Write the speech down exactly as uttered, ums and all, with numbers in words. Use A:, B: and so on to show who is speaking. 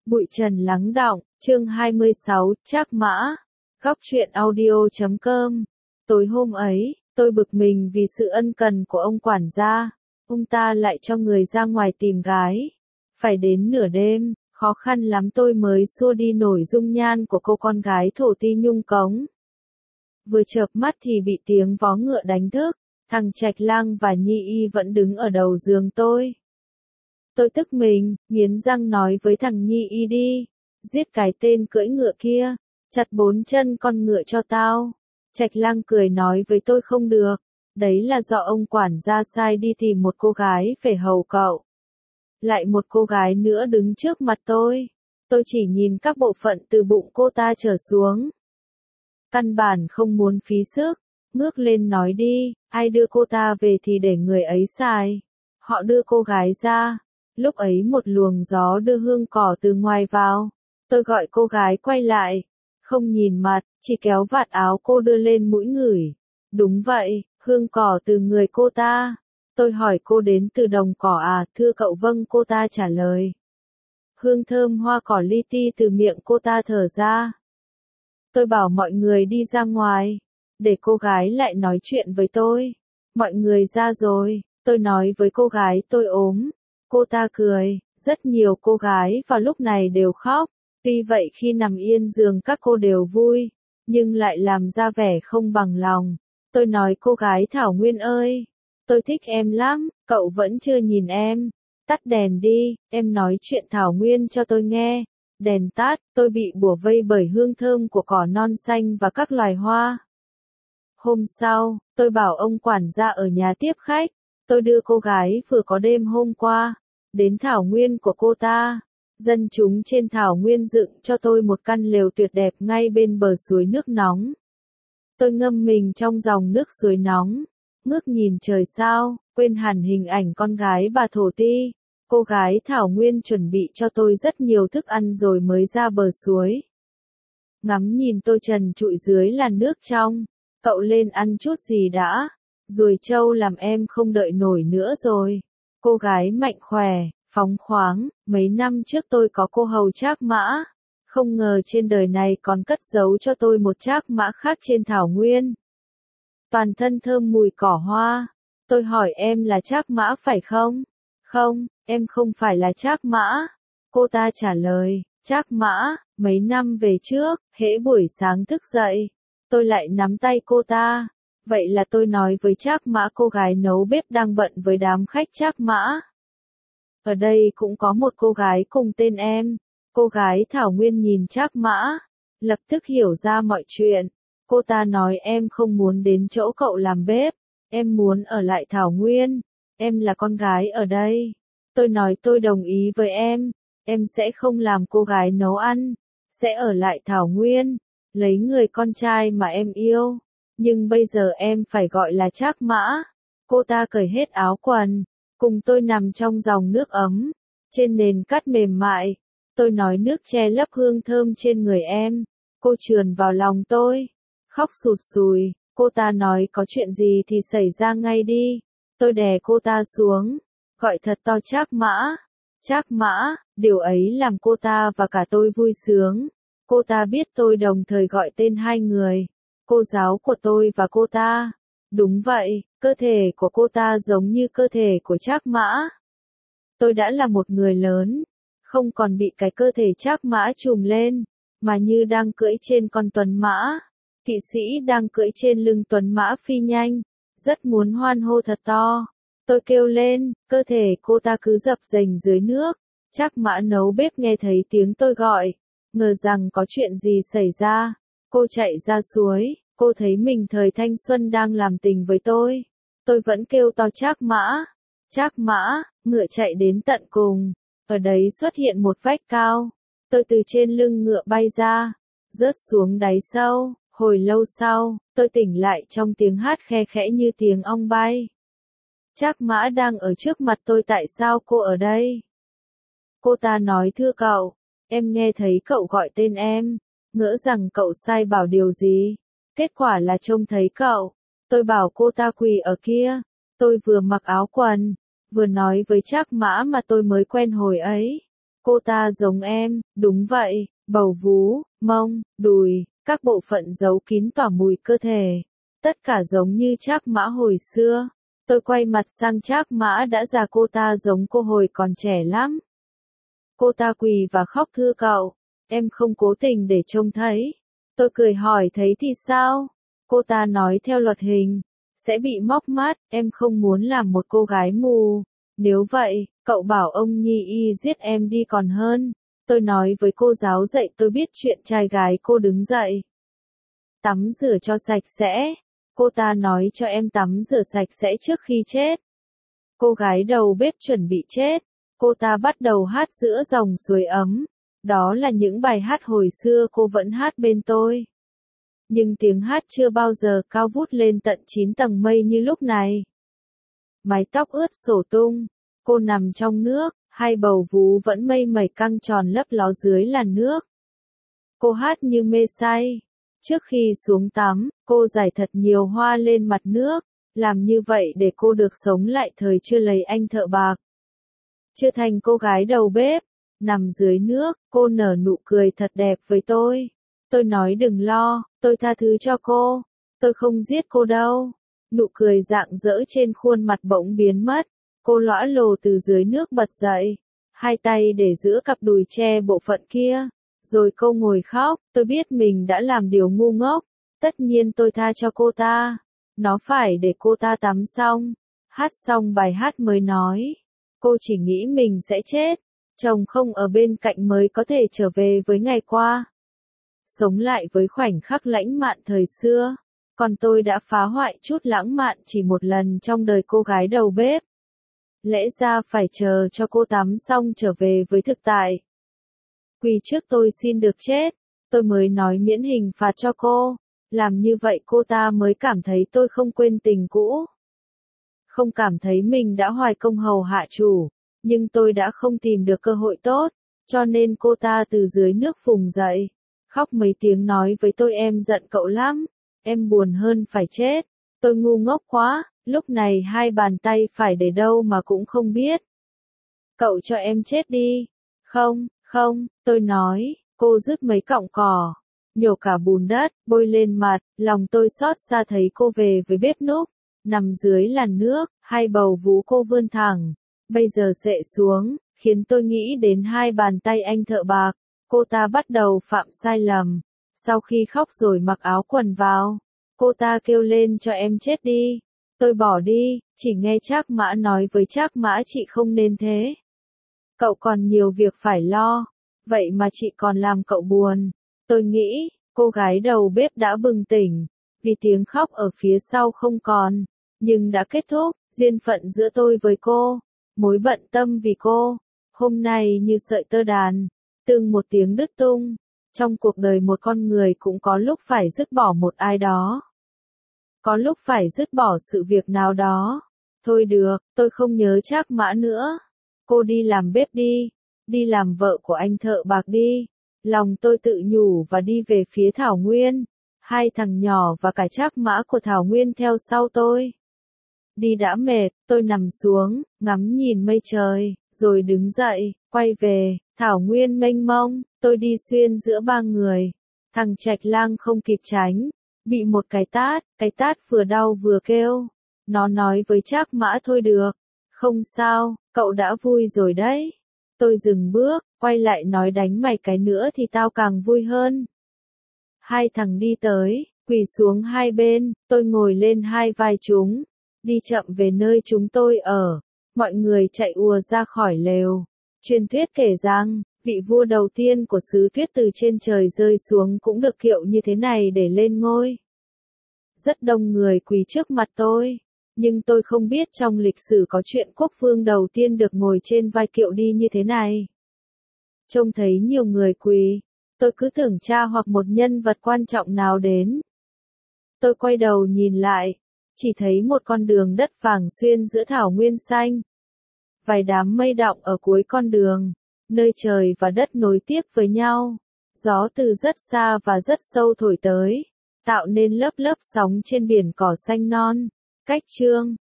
A: Bụi trần lắng đọng, chương hai mươi sáu, Trác Mã. Góc truyện audio chấm com. Tối hôm ấy, tôi bực mình vì sự ân cần của ông quản gia. Ông ta lại cho người ra ngoài tìm gái. Phải đến nửa đêm, khó khăn lắm tôi mới xua đi nổi dung nhan của cô con gái thổ ti nhung cống. Vừa chợp mắt thì bị tiếng vó ngựa đánh thức. Thằng Trạch Lang và Nhi Y vẫn đứng ở đầu giường tôi. Tôi tức mình, nghiến răng nói với thằng Nhi Y đi. Giết cái tên cưỡi ngựa kia. Chặt bốn chân con ngựa cho tao. Trạch Lang cười nói với tôi không được. Đấy là do ông quản gia sai đi tìm một cô gái về hầu cậu. Lại một cô gái nữa đứng trước mặt tôi. Tôi chỉ nhìn các bộ phận từ bụng cô ta trở xuống. Căn bản không muốn phí sức. Ngước lên nói đi, ai đưa cô ta về thì để người ấy xài. Họ đưa cô gái ra. Lúc ấy một luồng gió đưa hương cỏ từ ngoài vào. Tôi gọi cô gái quay lại. Không nhìn mặt, chỉ kéo vạt áo cô đưa lên mũi ngửi. Đúng vậy, hương cỏ từ người cô ta. Tôi hỏi cô đến từ đồng cỏ à, thưa cậu vâng, cô ta trả lời. Hương thơm hoa cỏ li ti từ miệng cô ta thở ra. Tôi bảo mọi người đi ra ngoài. Để cô gái lại nói chuyện với tôi. Mọi người ra rồi, tôi nói với cô gái tôi ốm. Cô ta cười, rất nhiều cô gái vào lúc này đều khóc. Tuy vậy khi nằm yên giường các cô đều vui, nhưng lại làm ra vẻ không bằng lòng. Tôi nói cô gái Thảo Nguyên ơi, tôi thích em lắm, cậu vẫn chưa nhìn em. Tắt đèn đi, em nói chuyện Thảo Nguyên cho tôi nghe. Đèn tắt, tôi bị bủa vây bởi hương thơm của cỏ non xanh và các loài hoa. Hôm sau, tôi bảo ông quản gia ở nhà tiếp khách. Tôi đưa cô gái vừa có đêm hôm qua đến Thảo Nguyên của cô ta. Dân chúng trên Thảo Nguyên dựng cho tôi một căn lều tuyệt đẹp ngay bên bờ suối nước nóng. Tôi ngâm mình trong dòng nước suối nóng, ngước nhìn trời sao, quên hẳn hình ảnh con gái bà thổ ti. Cô gái Thảo Nguyên chuẩn bị cho tôi rất nhiều thức ăn rồi mới ra bờ suối. Ngắm nhìn tôi trần trụi dưới làn nước trong. Cậu lên ăn chút gì đã? Ruồi trâu làm em không đợi nổi nữa rồi. Cô gái mạnh khỏe, phóng khoáng, mấy năm trước tôi có cô hầu Trác Mã. Không ngờ trên đời này còn cất giấu cho tôi một Trác Mã khác trên Thảo Nguyên. Toàn thân thơm mùi cỏ hoa. Tôi hỏi em là Trác Mã phải không? Không, em không phải là Trác Mã. Cô ta trả lời, Trác Mã, mấy năm về trước, hễ buổi sáng thức dậy. Tôi lại nắm tay cô ta. Vậy là tôi nói với Trác Mã cô gái nấu bếp đang bận với đám khách Trác Mã. Ở đây cũng có một cô gái cùng tên em. Cô gái Thảo Nguyên nhìn Trác Mã. Lập tức hiểu ra mọi chuyện. Cô ta nói em không muốn đến chỗ cậu làm bếp. Em muốn ở lại Thảo Nguyên. Em là con gái ở đây. Tôi nói tôi đồng ý với em. Em sẽ không làm cô gái nấu ăn. Sẽ ở lại Thảo Nguyên. Lấy người con trai mà em yêu. Nhưng bây giờ em phải gọi là Trác Mã. Cô ta cởi hết áo quần. Cùng tôi nằm trong dòng nước ấm. Trên nền cát mềm mại. Tôi nói nước che lấp hương thơm trên người em. Cô trườn vào lòng tôi. Khóc sụt sùi. Cô ta nói có chuyện gì thì xảy ra ngay đi. Tôi đè cô ta xuống. Gọi thật to Trác Mã. Trác Mã. Điều ấy làm cô ta và cả tôi vui sướng. Cô ta biết tôi đồng thời gọi tên hai người. Cô giáo của tôi và cô ta. Đúng vậy, cơ thể của cô ta giống như cơ thể của Trác Mã. Tôi đã là một người lớn. Không còn bị cái cơ thể Trác Mã trùm lên. Mà như đang cưỡi trên con tuấn mã. Kỵ sĩ đang cưỡi trên lưng tuấn mã phi nhanh. Rất muốn hoan hô thật to. Tôi kêu lên, cơ thể cô ta cứ dập dềnh dưới nước. Trác Mã nấu bếp nghe thấy tiếng tôi gọi. Ngờ rằng có chuyện gì xảy ra. Cô chạy ra suối. Cô thấy mình thời thanh xuân đang làm tình với tôi. Tôi vẫn kêu to Trác Mã. Trác Mã, ngựa chạy đến tận cùng. Ở đấy xuất hiện một vách cao. Tôi từ trên lưng ngựa bay ra. Rớt xuống đáy sâu. Hồi lâu sau, tôi tỉnh lại trong tiếng hát khe khẽ như tiếng ong bay. Trác Mã đang ở trước mặt tôi, tại sao cô ở đây? Cô ta nói thưa cậu, em nghe thấy cậu gọi tên em. Ngỡ rằng cậu sai bảo điều gì. Kết quả là trông thấy cậu. Tôi bảo cô ta quỳ ở kia. Tôi vừa mặc áo quần, vừa nói với Trác Mã mà tôi mới quen hồi ấy. Cô ta giống em, đúng vậy, bầu vú, mông, đùi, các bộ phận giấu kín tỏa mùi cơ thể. Tất cả giống như Trác Mã hồi xưa. Tôi quay mặt sang Trác Mã đã già, cô ta giống cô hồi còn trẻ lắm. Cô ta quỳ và khóc thưa cậu, em không cố tình để trông thấy. Tôi cười hỏi thấy thì sao? Cô ta nói theo luật hình, sẽ bị móc mắt, em không muốn làm một cô gái mù. Nếu vậy, cậu bảo ông Nhi Y giết em đi còn hơn. Tôi nói với cô giáo dạy tôi biết chuyện trai gái. Cô đứng dậy. Tắm rửa cho sạch sẽ. Cô ta nói cho em tắm rửa sạch sẽ trước khi chết. Cô gái đầu bếp chuẩn bị chết. Cô ta bắt đầu hát giữa dòng suối ấm. Đó là những bài hát hồi xưa cô vẫn hát bên tôi. Nhưng tiếng hát chưa bao giờ cao vút lên tận chín tầng mây như lúc này. Mái tóc ướt xổ tung. Cô nằm trong nước, hai bầu vú vẫn mây mẩy căng tròn lấp ló dưới làn nước. Cô hát như mê say. Trước khi xuống tắm, cô rải thật nhiều hoa lên mặt nước, làm như vậy để cô được sống lại thời chưa lấy anh thợ bạc. Chưa thành cô gái đầu bếp, nằm dưới nước, cô nở nụ cười thật đẹp với tôi. Tôi nói đừng lo, tôi tha thứ cho cô, tôi không giết cô đâu. Nụ cười rạng rỡ trên khuôn mặt bỗng biến mất, cô lõa lồ từ dưới nước bật dậy, hai tay để giữa cặp đùi che bộ phận kia. Rồi cô ngồi khóc, tôi biết mình đã làm điều ngu ngốc, tất nhiên tôi tha cho cô ta. Nó phải để cô ta tắm xong, hát xong bài hát mới nói. Cô chỉ nghĩ mình sẽ chết, chồng không ở bên cạnh mới có thể trở về với ngày qua. Sống lại với khoảnh khắc lãng mạn thời xưa, còn tôi đã phá hoại chút lãng mạn chỉ một lần trong đời cô gái đầu bếp. Lẽ ra phải chờ cho cô tắm xong trở về với thực tại. Quỳ trước tôi xin được chết, tôi mới nói miễn hình phạt cho cô. Làm như vậy cô ta mới cảm thấy tôi không quên tình cũ. Không cảm thấy mình đã hoài công hầu hạ chủ, nhưng tôi đã không tìm được cơ hội tốt, cho nên cô ta từ dưới nước vùng dậy, khóc mấy tiếng nói với tôi em giận cậu lắm, em buồn hơn phải chết. Tôi ngu ngốc quá, lúc này hai bàn tay phải để đâu mà cũng không biết. Cậu cho em chết đi. Không, không, tôi nói, cô rứt mấy cọng cỏ, nhổ cả bùn đất, bôi lên mặt, lòng tôi xót xa thấy cô về với bếp núc, nằm dưới làn nước, hai bầu vú cô vươn thẳng, bây giờ xệ xuống, khiến tôi nghĩ đến hai bàn tay anh thợ bạc. Cô ta bắt đầu phạm sai lầm, sau khi khóc rồi mặc áo quần vào, cô ta kêu lên cho em chết đi. Tôi bỏ đi, chỉ nghe Trác Mã nói với Trác Mã chị không nên thế. Cậu còn nhiều việc phải lo, vậy mà chị còn làm cậu buồn. Tôi nghĩ, cô gái đầu bếp đã bừng tỉnh, vì tiếng khóc ở phía sau không còn, nhưng đã kết thúc, duyên phận giữa tôi với cô, mối bận tâm vì cô, hôm nay như sợi tơ đàn, từng một tiếng đứt tung. Trong cuộc đời một con người cũng có lúc phải dứt bỏ một ai đó. Có lúc phải dứt bỏ sự việc nào đó. Thôi được, tôi không nhớ Trác Mã nữa. Cô đi làm bếp đi, đi làm vợ của anh thợ bạc đi. Lòng tôi tự nhủ và đi về phía Thảo Nguyên. Hai thằng nhỏ và cả Trác Mã của Thảo Nguyên theo sau tôi. Đi đã mệt, tôi nằm xuống, ngắm nhìn mây trời, rồi đứng dậy, quay về, Thảo Nguyên mênh mông, tôi đi xuyên giữa ba người. Thằng Trạch Lang không kịp tránh, bị một cái tát, cái tát vừa đau vừa kêu. Nó nói với Trác Mã thôi được, không sao, cậu đã vui rồi đấy. Tôi dừng bước, quay lại nói đánh mày cái nữa thì tao càng vui hơn. Hai thằng đi tới, quỳ xuống hai bên, tôi ngồi lên hai vai chúng, đi chậm về nơi chúng tôi ở. Mọi người chạy ùa ra khỏi lều. Truyền thuyết kể rằng, vị vua đầu tiên của xứ Tuyết từ trên trời rơi xuống cũng được kiệu như thế này để lên ngôi. Rất đông người quỳ trước mặt tôi, nhưng tôi không biết trong lịch sử có chuyện quốc vương đầu tiên được ngồi trên vai kiệu đi như thế này. Trông thấy nhiều người quỳ, tôi cứ tưởng cha hoặc một nhân vật quan trọng nào đến. Tôi quay đầu nhìn lại, chỉ thấy một con đường đất vàng xuyên giữa thảo nguyên xanh. Vài đám mây đọng ở cuối con đường, nơi trời và đất nối tiếp với nhau. Gió từ rất xa và rất sâu thổi tới, tạo nên lớp lớp sóng trên biển cỏ xanh non. Cách chương